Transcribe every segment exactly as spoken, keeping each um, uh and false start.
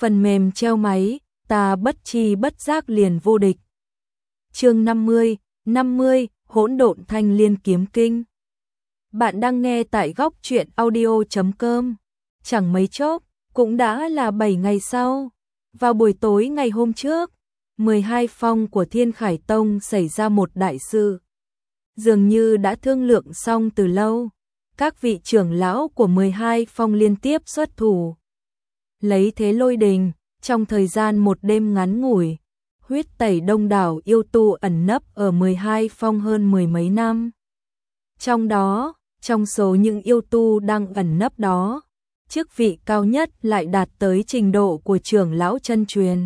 Phần mềm treo máy, ta bất chi bất giác liền vô địch. Chương năm mươi, năm mươi, hỗn độn thanh liên kiếm kinh. Bạn đang nghe tại góc truyện audio chấm com. Chẳng mấy chốc, cũng đã là bảy ngày sau. Vào buổi tối ngày hôm trước, mười hai phong của Thiên Khải Tông xảy ra một đại sự. Dường như đã thương lượng xong từ lâu, các vị trưởng lão của mười hai phong liên tiếp xuất thủ. Lấy thế lôi đình, trong thời gian một đêm ngắn ngủi, huyết tẩy đông đảo yêu tu ẩn nấp ở mười hai phong hơn mười mấy năm. Trong đó, trong số những yêu tu đang ẩn nấp đó, chức vị cao nhất lại đạt tới trình độ của trưởng lão chân truyền.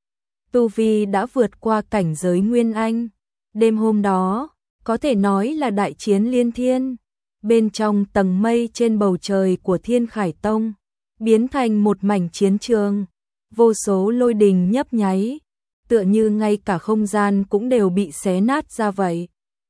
Tu vi đã vượt qua cảnh giới Nguyên Anh. Đêm hôm đó, có thể nói là đại chiến liên thiên. Bên trong tầng mây trên bầu trời của Thiên Khải Tông, biến thành một mảnh chiến trường, vô số lôi đình nhấp nháy, tựa như ngay cả không gian cũng đều bị xé nát ra vậy.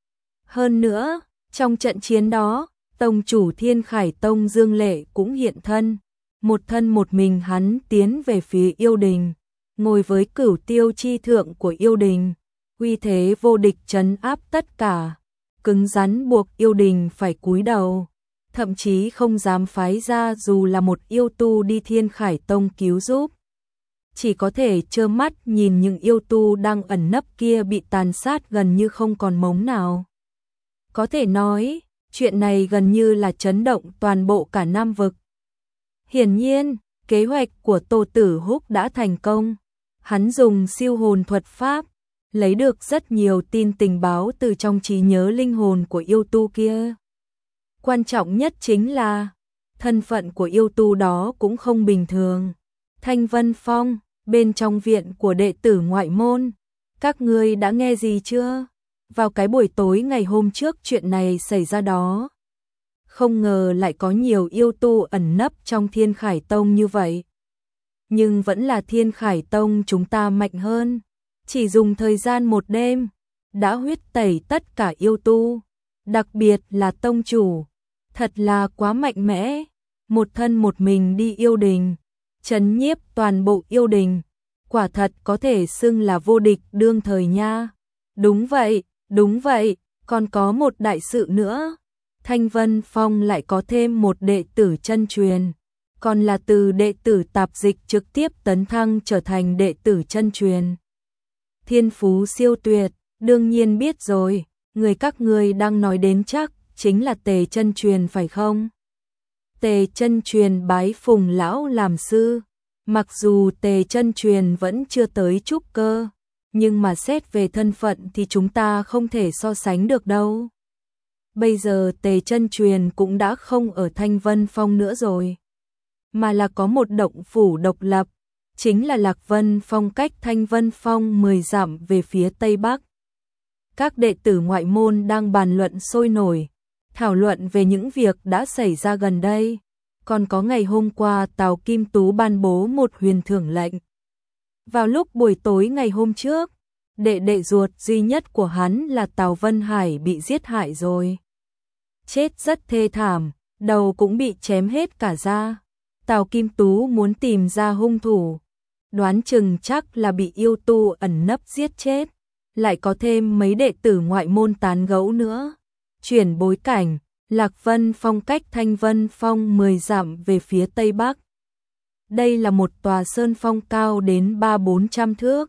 Hơn nữa, trong trận chiến đó, tông chủ Thiên Khải Tông Dương Lệ cũng hiện thân, một thân một mình hắn tiến về phía yêu đình, ngồi với cửu tiêu chi thượng của yêu đình, uy thế vô địch trấn áp tất cả, cứng rắn buộc yêu đình phải cúi đầu, thậm chí không dám phái ra dù là một yêu tu đi Thiên Khải Tông cứu giúp. Chỉ có thể trơ mắt nhìn những yêu tu đang ẩn nấp kia bị tàn sát gần như không còn mống nào. Có thể nói, chuyện này gần như là chấn động toàn bộ cả Nam vực. Hiển nhiên, kế hoạch của Tô Tử Húc đã thành công. Hắn dùng siêu hồn thuật pháp, lấy được rất nhiều tin tình báo từ trong trí nhớ linh hồn của yêu tu kia. Quan trọng nhất chính là, thân phận của yêu tu đó cũng không bình thường. Thanh Vân Phong, bên trong viện của đệ tử ngoại môn, các ngươi đã nghe gì chưa? Vào cái buổi tối ngày hôm trước chuyện này xảy ra đó. Không ngờ lại có nhiều yêu tu ẩn nấp trong Thiên Khải Tông như vậy. Nhưng vẫn là Thiên Khải Tông chúng ta mạnh hơn. Chỉ dùng thời gian một đêm, đã huyết tẩy tất cả yêu tu. Đặc biệt là tông chủ, thật là quá mạnh mẽ. Một thân một mình đi yêu đình, trấn nhiếp toàn bộ yêu đình. Quả thật có thể xưng là vô địch đương thời nha. Đúng vậy, đúng vậy, còn có một đại sự nữa. Thanh Vân Phong lại có thêm một đệ tử chân truyền, còn là từ đệ tử tạp dịch trực tiếp tấn thăng trở thành đệ tử chân truyền. Thiên phú siêu tuyệt, đương nhiên biết rồi, người các ngươi đang nói đến chắc chính là Tề chân truyền phải không? Tề chân truyền bái Phùng lão làm sư, mặc dù Tề chân truyền vẫn chưa tới trúc cơ, nhưng mà xét về thân phận thì chúng ta không thể so sánh được đâu. Bây giờ Tề chân truyền cũng đã không ở Thanh Vân Phong nữa rồi, mà là có một động phủ độc lập, chính là Lạc Vân Phong, cách Thanh Vân Phong mười dặm về phía tây bắc. Các đệ tử ngoại môn đang bàn luận sôi nổi, thảo luận về những việc đã xảy ra gần đây. Còn có ngày hôm qua Tào Kim Tú ban bố một huyền thưởng lệnh. Vào lúc buổi tối ngày hôm trước, đệ đệ ruột duy nhất của hắn là Tào Vân Hải bị giết hại rồi. Chết rất thê thảm, đầu cũng bị chém hết cả da. Tào Kim Tú muốn tìm ra hung thủ, đoán chừng chắc là bị yêu tu ẩn nấp giết chết. Lại có thêm mấy đệ tử ngoại môn tán gẫu nữa. Chuyển bối cảnh, Lạc Vân Phong cách Thanh Vân Phong mười dặm về phía tây bắc. Đây là một tòa sơn phong cao đến ba bốn trăm thước.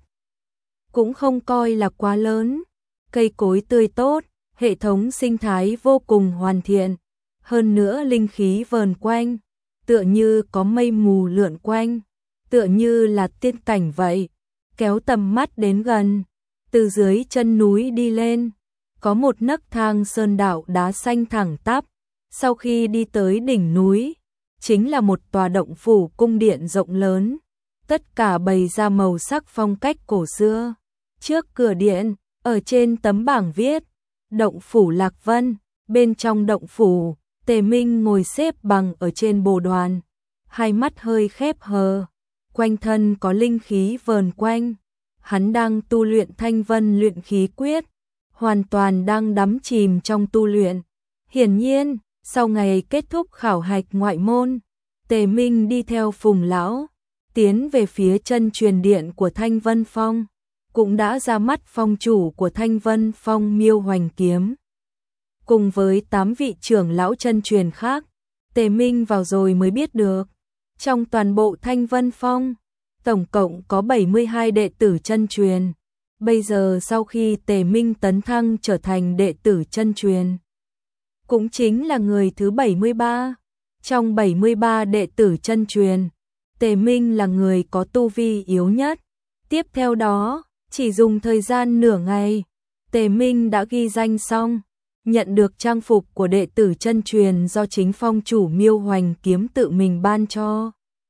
Cũng không coi là quá lớn, cây cối tươi tốt, hệ thống sinh thái vô cùng hoàn thiện. Hơn nữa linh khí vờn quanh, tựa như có mây mù lượn quanh, tựa như là tiên cảnh vậy. Kéo tầm mắt đến gần, từ dưới chân núi đi lên, có một nấc thang sơn đạo đá xanh thẳng tắp. Sau khi đi tới đỉnh núi, chính là một tòa động phủ cung điện rộng lớn, tất cả bày ra màu sắc phong cách cổ xưa. Trước cửa điện, ở trên tấm bảng viết, động phủ Lạc Vân. Bên trong động phủ, Tề Minh ngồi xếp bằng ở trên bồ đoàn, hai mắt hơi khép hờ, quanh thân có linh khí vờn quanh. Hắn đang tu luyện Thanh Vân luyện khí quyết, hoàn toàn đang đắm chìm trong tu luyện. Hiển nhiên, sau ngày kết thúc khảo hạch ngoại môn, Tề Minh đi theo Phùng lão, tiến về phía chân truyền điện của Thanh Vân Phong, cũng đã ra mắt phong chủ của Thanh Vân Phong Miêu Hoành Kiếm. Cùng với tám vị trưởng lão chân truyền khác, Tề Minh vào rồi mới biết được, trong toàn bộ Thanh Vân Phong, tổng cộng có bảy mươi hai đệ tử chân truyền. Bây giờ sau khi Tề Minh tấn thăng trở thành đệ tử chân truyền, cũng chính là người thứ bảy mươi ba. Trong bảy mươi ba đệ tử chân truyền, Tề Minh là người có tu vi yếu nhất. Tiếp theo đó, chỉ dùng thời gian nửa ngày, Tề Minh đã ghi danh xong, nhận được trang phục của đệ tử chân truyền do chính phong chủ Miêu Hoành Kiếm tự mình ban cho,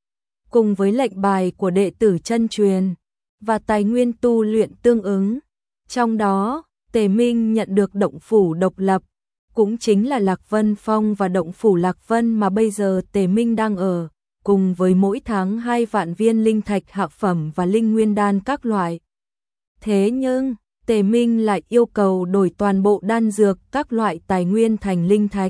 cùng với lệnh bài của đệ tử chân truyền và tài nguyên tu luyện tương ứng. Trong đó, Tề Minh nhận được động phủ độc lập, cũng chính là Lạc Vân Phong và động phủ Lạc Vân mà bây giờ Tề Minh đang ở, cùng với mỗi tháng hai vạn viên linh thạch hạ phẩm và linh nguyên đan các loại. Thế nhưng, Tề Minh lại yêu cầu đổi toàn bộ đan dược các loại tài nguyên thành linh thạch.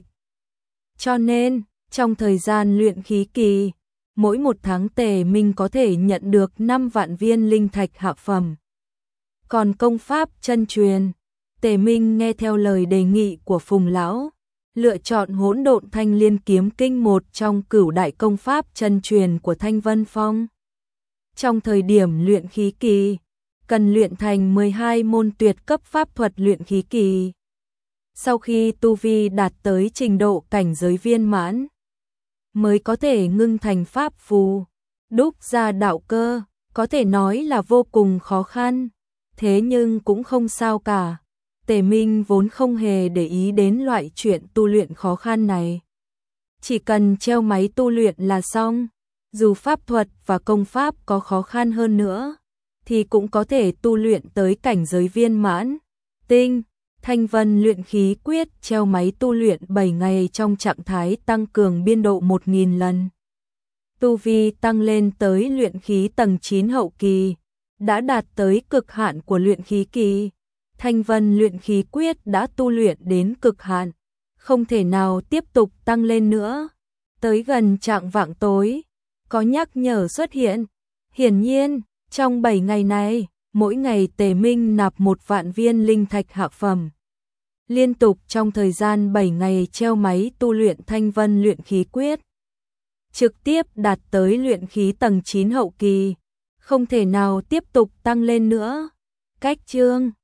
Cho nên, trong thời gian luyện khí kỳ, mỗi một tháng Tề Minh có thể nhận được năm vạn viên linh thạch hạ phẩm. Còn công pháp chân truyền, Tề Minh nghe theo lời đề nghị của Phùng Lão, lựa chọn Hỗn Độn Thanh Liên Kiếm Kinh, một trong cửu đại công pháp chân truyền của Thanh Vân Phong. Trong thời điểm luyện khí kỳ, cần luyện thành mười hai môn tuyệt cấp pháp thuật luyện khí kỳ. Sau khi tu vi đạt tới trình độ cảnh giới viên mãn, mới có thể ngưng thành pháp phù, đúc ra đạo cơ, có thể nói là vô cùng khó khăn. Thế nhưng cũng không sao cả. Tề Minh vốn không hề để ý đến loại chuyện tu luyện khó khăn này. Chỉ cần treo máy tu luyện là xong, dù pháp thuật và công pháp có khó khăn hơn nữa, thì cũng có thể tu luyện tới cảnh giới viên mãn. Tinh, Thanh Vân luyện khí quyết treo máy tu luyện bảy ngày trong trạng thái tăng cường biên độ một nghìn lần. Tu vi tăng lên tới luyện khí tầng chín hậu kỳ, đã đạt tới cực hạn của luyện khí kỳ. Thanh Vân luyện khí quyết đã tu luyện đến cực hạn, không thể nào tiếp tục tăng lên nữa. Tới gần chạng vạng tối, có nhắc nhở xuất hiện. Hiển nhiên, trong bảy ngày này, mỗi ngày Tề Minh nạp một vạn viên linh thạch hạ phẩm. Liên tục trong thời gian bảy ngày treo máy tu luyện Thanh Vân luyện khí quyết, trực tiếp đạt tới luyện khí tầng chín hậu kỳ, không thể nào tiếp tục tăng lên nữa. Cách chương